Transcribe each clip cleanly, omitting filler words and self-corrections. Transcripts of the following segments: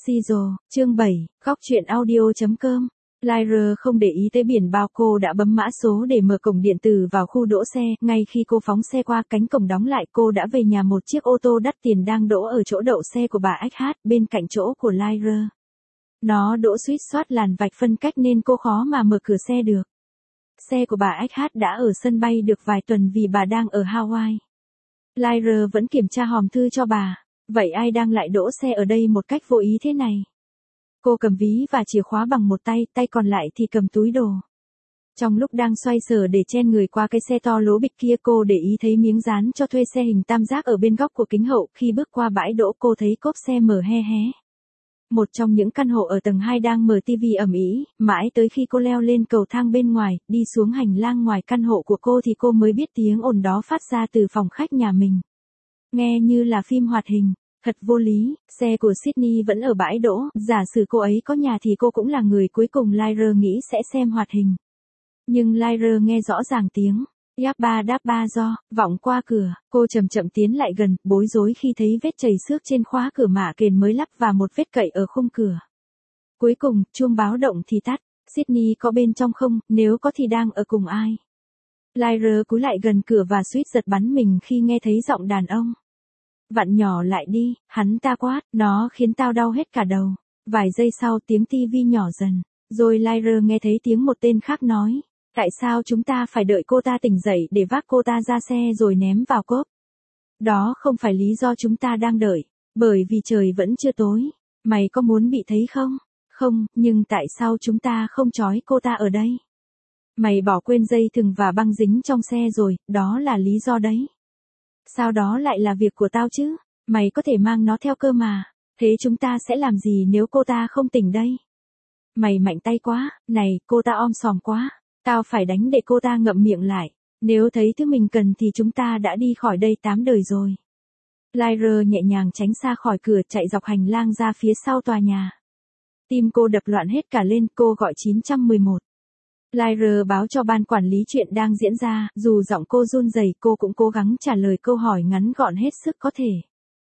Siro, chương 7, góc truyện audio.com. Lyra không để ý tới biển bao, cô đã bấm mã số để mở cổng điện tử vào khu đỗ xe. Ngay khi cô phóng xe qua cánh cổng đóng lại, cô đã về nhà. Một chiếc ô tô đắt tiền đang đỗ ở chỗ đậu xe của bà XH, bên cạnh chỗ của Lyra. Nó đỗ suýt soát làn vạch phân cách nên cô khó mà mở cửa xe được. Xe của bà XH đã ở sân bay được vài tuần vì bà đang ở Hawaii. Lyra vẫn kiểm tra hòm thư cho bà. Vậy ai đang lại đỗ xe ở đây một cách vô ý thế này? Cô cầm ví và chìa khóa bằng một tay, tay còn lại thì cầm túi đồ. Trong lúc đang xoay sở để chen người qua cái xe to lố bịch kia, cô để ý thấy miếng dán cho thuê xe hình tam giác ở bên góc của kính hậu. Khi bước qua bãi đỗ, cô thấy cốp xe mở hé hé. Một trong những căn hộ ở tầng 2 đang mở tivi ầm ĩ, mãi tới khi cô leo lên cầu thang bên ngoài, đi xuống hành lang ngoài căn hộ của cô thì cô mới biết tiếng ồn đó phát ra từ phòng khách nhà mình. Nghe như là phim hoạt hình, thật vô lý. Xe của Sydney vẫn ở bãi đỗ, giả sử cô ấy có nhà thì cô cũng là người cuối cùng Lyra nghĩ sẽ xem hoạt hình. Nhưng Lyra nghe rõ ràng tiếng đáp ba do vọng qua cửa. Cô chậm chậm tiến lại gần, bối rối khi thấy vết chảy xước trên khóa cửa mạ kền mới lắp và một vết cậy ở khung cửa. Cuối cùng, chuông báo động thì tắt. Sydney có bên trong không? Nếu có thì đang ở cùng ai? Lyra cúi lại gần cửa và suýt giật bắn mình khi nghe thấy giọng đàn ông. Vặn nhỏ lại đi, hắn ta quát, nó khiến tao đau hết cả đầu. Vài giây sau tiếng tivi nhỏ dần, rồi Lyra nghe thấy tiếng một tên khác nói, tại sao chúng ta phải đợi cô ta tỉnh dậy để vác cô ta ra xe rồi ném vào cốp? Đó không phải lý do chúng ta đang đợi, bởi vì trời vẫn chưa tối. Mày có muốn bị thấy không? Không, nhưng tại sao chúng ta không trói cô ta ở đây? Mày bỏ quên dây thừng và băng dính trong xe rồi, đó là lý do đấy. Sao đó lại là việc của tao chứ? Mày có thể mang nó theo cơ mà. Thế chúng ta sẽ làm gì nếu cô ta không tỉnh đây? Mày mạnh tay quá, này, cô ta om sòm quá. Tao phải đánh để cô ta ngậm miệng lại. Nếu thấy thứ mình cần thì chúng ta đã đi khỏi đây 8 đời rồi. Lyra nhẹ nhàng tránh xa khỏi cửa, chạy dọc hành lang ra phía sau tòa nhà. Tim cô đập loạn hết cả lên, cô gọi 911. Lyra báo cho ban quản lý chuyện đang diễn ra, dù giọng cô run rẩy, cô cũng cố gắng trả lời câu hỏi ngắn gọn hết sức có thể.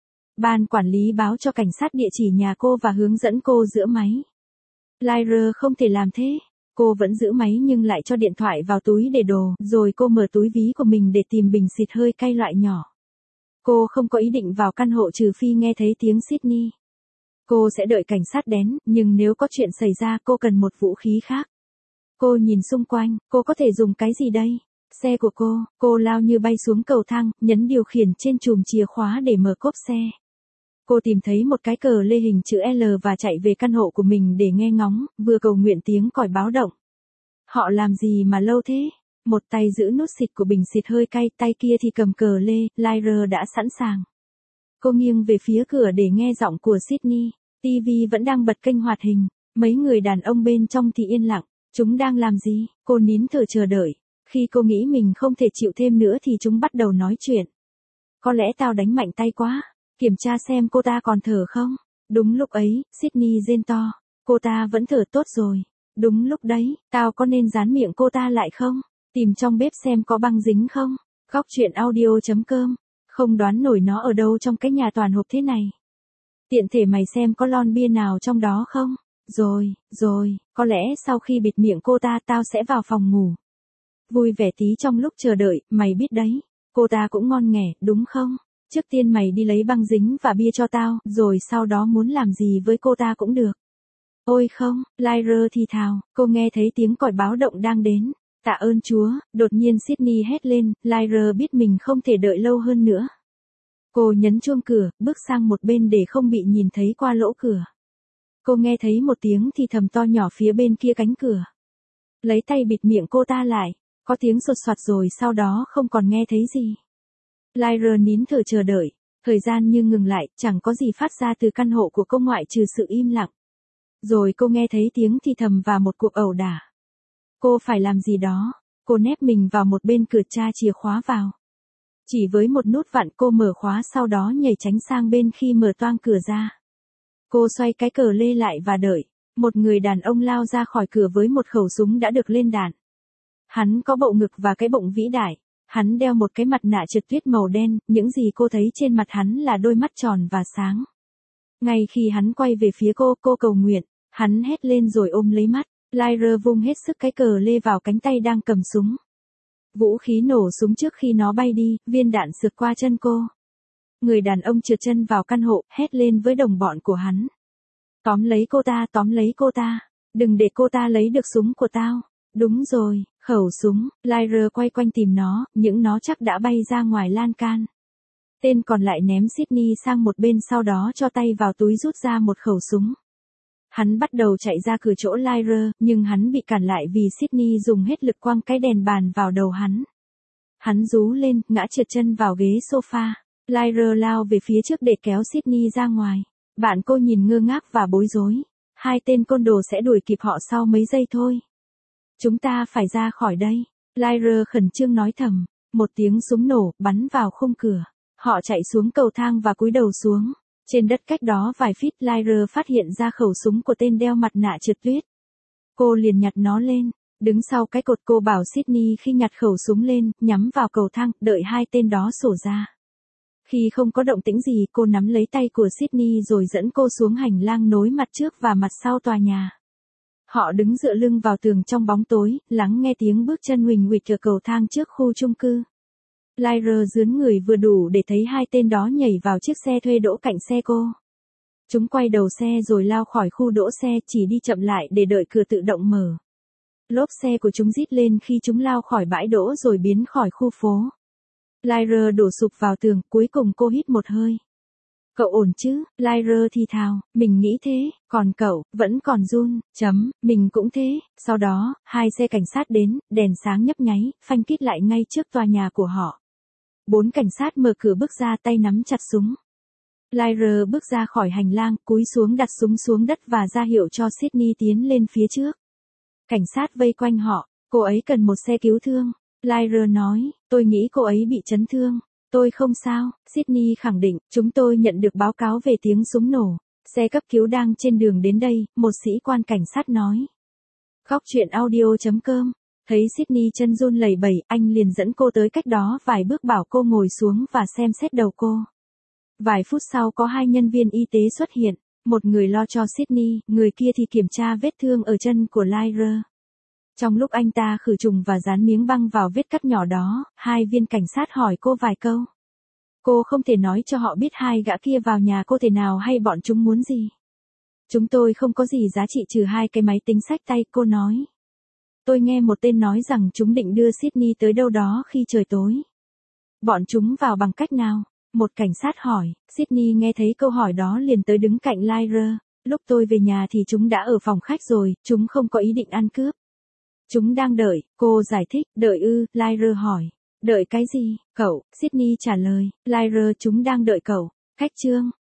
Ban quản lý báo cho cảnh sát địa chỉ nhà cô và hướng dẫn cô giữ máy. Lyra không thể làm thế. Cô vẫn giữ máy nhưng lại cho điện thoại vào túi để đồ, rồi cô mở túi ví của mình để tìm bình xịt hơi cay loại nhỏ. Cô không có ý định vào căn hộ trừ phi nghe thấy tiếng Sydney. Cô sẽ đợi cảnh sát đến, nhưng nếu có chuyện xảy ra cô cần một vũ khí khác. Cô nhìn xung quanh, cô có thể dùng cái gì đây? Xe của cô lao như bay xuống cầu thang, nhấn điều khiển trên chùm chìa khóa để mở cốp xe. Cô tìm thấy một cái cờ lê hình chữ L và chạy về căn hộ của mình để nghe ngóng, vừa cầu nguyện tiếng còi báo động. Họ làm gì mà lâu thế? Một tay giữ nút xịt của bình xịt hơi cay, tay kia thì cầm cờ lê. Lyra đã sẵn sàng. Cô nghiêng về phía cửa để nghe giọng của Sydney. TV vẫn đang bật kênh hoạt hình. Mấy người đàn ông bên trong thì yên lặng. Chúng đang làm gì? Cô nín thở chờ đợi. Khi cô nghĩ mình không thể chịu thêm nữa thì chúng bắt đầu nói chuyện. Có lẽ tao đánh mạnh tay quá. Kiểm tra xem cô ta còn thở không? Đúng lúc ấy, Sydney rên to. Cô ta vẫn thở tốt rồi. Đúng lúc đấy, tao có nên dán miệng cô ta lại không? Tìm trong bếp xem có băng dính không? Góc truyện audio.com. Không đoán nổi nó ở đâu trong cái nhà toàn hộp thế này. Tiện thể mày xem có lon bia nào trong đó không? Rồi, có lẽ sau khi bịt miệng cô ta tao sẽ vào phòng ngủ. Vui vẻ tí trong lúc chờ đợi, mày biết đấy. Cô ta cũng ngon nghẻ, đúng không? Trước tiên mày đi lấy băng dính và bia cho tao, rồi sau đó muốn làm gì với cô ta cũng được. Ôi không, Lyra thì thào, cô nghe thấy tiếng còi báo động đang đến. Tạ ơn Chúa, đột nhiên Sydney hét lên, Lyra biết mình không thể đợi lâu hơn nữa. Cô nhấn chuông cửa, bước sang một bên để không bị nhìn thấy qua lỗ cửa. Cô nghe thấy một tiếng thì thầm to nhỏ phía bên kia cánh cửa. Lấy tay bịt miệng cô ta lại, có tiếng sột soạt rồi sau đó không còn nghe thấy gì. Lyra nín thở chờ đợi, thời gian như ngừng lại, chẳng có gì phát ra từ căn hộ của cô ngoại trừ sự im lặng. Rồi cô nghe thấy tiếng thì thầm và một cuộc ẩu đả. Cô phải làm gì đó, cô nép mình vào một bên cửa tra chìa khóa vào. Chỉ với một nút vặn cô mở khóa sau đó nhảy tránh sang bên khi mở toang cửa ra. Cô xoay cái cờ lê lại và đợi. Một người đàn ông lao ra khỏi cửa với một khẩu súng đã được lên đạn. Hắn có bộ ngực và cái bụng vĩ đại. Hắn đeo một cái mặt nạ trượt tuyết màu đen, những gì cô thấy trên mặt hắn là đôi mắt tròn và sáng. Ngay khi hắn quay về phía cô cầu nguyện, hắn hét lên rồi ôm lấy mắt. Lyra vung hết sức cái cờ lê vào cánh tay đang cầm súng. Vũ khí nổ súng trước khi nó bay đi, viên đạn sượt qua chân cô. Người đàn ông trượt chân vào căn hộ, hét lên với đồng bọn của hắn. Tóm lấy cô ta, đừng để cô ta lấy được súng của tao. Đúng rồi, khẩu súng. Lyra quay quanh tìm nó, những nó chắc đã bay ra ngoài lan can. Tên còn lại ném Sydney sang một bên, sau đó cho tay vào túi rút ra một khẩu súng. Hắn bắt đầu chạy ra cửa chỗ Lyra, nhưng hắn bị cản lại vì Sydney dùng hết lực quăng cái đèn bàn vào đầu hắn. Hắn rú lên, ngã trượt chân vào ghế sofa. Lyra lao về phía trước để kéo Sydney ra ngoài. Bạn cô nhìn ngơ ngác và bối rối. Hai tên côn đồ sẽ đuổi kịp họ sau mấy giây thôi. Chúng ta phải ra khỏi đây. Lyra khẩn trương nói thầm. Một tiếng súng nổ, bắn vào khung cửa. Họ chạy xuống cầu thang và cúi đầu xuống. Trên đất cách đó vài feet, Lyra phát hiện ra khẩu súng của tên đeo mặt nạ trượt tuyết. Cô liền nhặt nó lên. Đứng sau cái cột, cô bảo Sydney khi nhặt khẩu súng lên, nhắm vào cầu thang, đợi hai tên đó xổ ra. Khi không có động tĩnh gì, cô nắm lấy tay của Sydney rồi dẫn cô xuống hành lang nối mặt trước và mặt sau tòa nhà. Họ đứng dựa lưng vào tường trong bóng tối, lắng nghe tiếng bước chân huỳnh huỵch ở cầu thang trước khu chung cư. Lyra dướn người vừa đủ để thấy hai tên đó nhảy vào chiếc xe thuê đỗ cạnh xe cô. Chúng quay đầu xe rồi lao khỏi khu đỗ xe, chỉ đi chậm lại để đợi cửa tự động mở. Lốp xe của chúng rít lên khi chúng lao khỏi bãi đỗ rồi biến khỏi khu phố. Lyra đổ sụp vào tường, cuối cùng cô hít một hơi. Cậu ổn chứ? Lyra thì thào, mình nghĩ thế, còn cậu, vẫn còn run, mình cũng thế. Sau đó, hai xe cảnh sát đến, đèn sáng nhấp nháy, phanh kít lại ngay trước tòa nhà của họ. 4 cảnh sát mở cửa bước ra, tay nắm chặt súng. Lyra bước ra khỏi hành lang, cúi xuống đặt súng xuống đất và ra hiệu cho Sydney tiến lên phía trước. Cảnh sát vây quanh họ, cô ấy cần một xe cứu thương. Lyra nói, tôi nghĩ cô ấy bị chấn thương. Tôi không sao, Sydney khẳng định, chúng tôi nhận được báo cáo về tiếng súng nổ. Xe cấp cứu đang trên đường đến đây, một sĩ quan cảnh sát nói. Khóc chuyện audio.com. Thấy Sydney chân run lẩy bẩy, anh liền dẫn cô tới cách đó vài bước, bảo cô ngồi xuống và xem xét đầu cô. Vài phút sau có hai nhân viên y tế xuất hiện, một người lo cho Sydney, người kia thì kiểm tra vết thương ở chân của Lyra. Trong lúc anh ta khử trùng và dán miếng băng vào vết cắt nhỏ đó, hai viên cảnh sát hỏi cô vài câu. Cô không thể nói cho họ biết hai gã kia vào nhà cô thế nào hay bọn chúng muốn gì. Chúng tôi không có gì giá trị trừ hai cái máy tính xách tay, cô nói. Tôi nghe một tên nói rằng chúng định đưa Sydney tới đâu đó khi trời tối. Bọn chúng vào bằng cách nào? Một cảnh sát hỏi. Sydney nghe thấy câu hỏi đó liền tới đứng cạnh Lyra. Lúc tôi về nhà thì chúng đã ở phòng khách rồi, chúng không có ý định ăn cướp. Chúng đang đợi, cô giải thích. Đợi ư? Lyra hỏi. Đợi cái gì, cậu? Sydney trả lời. Lyra, chúng đang đợi cậu. Khách trương.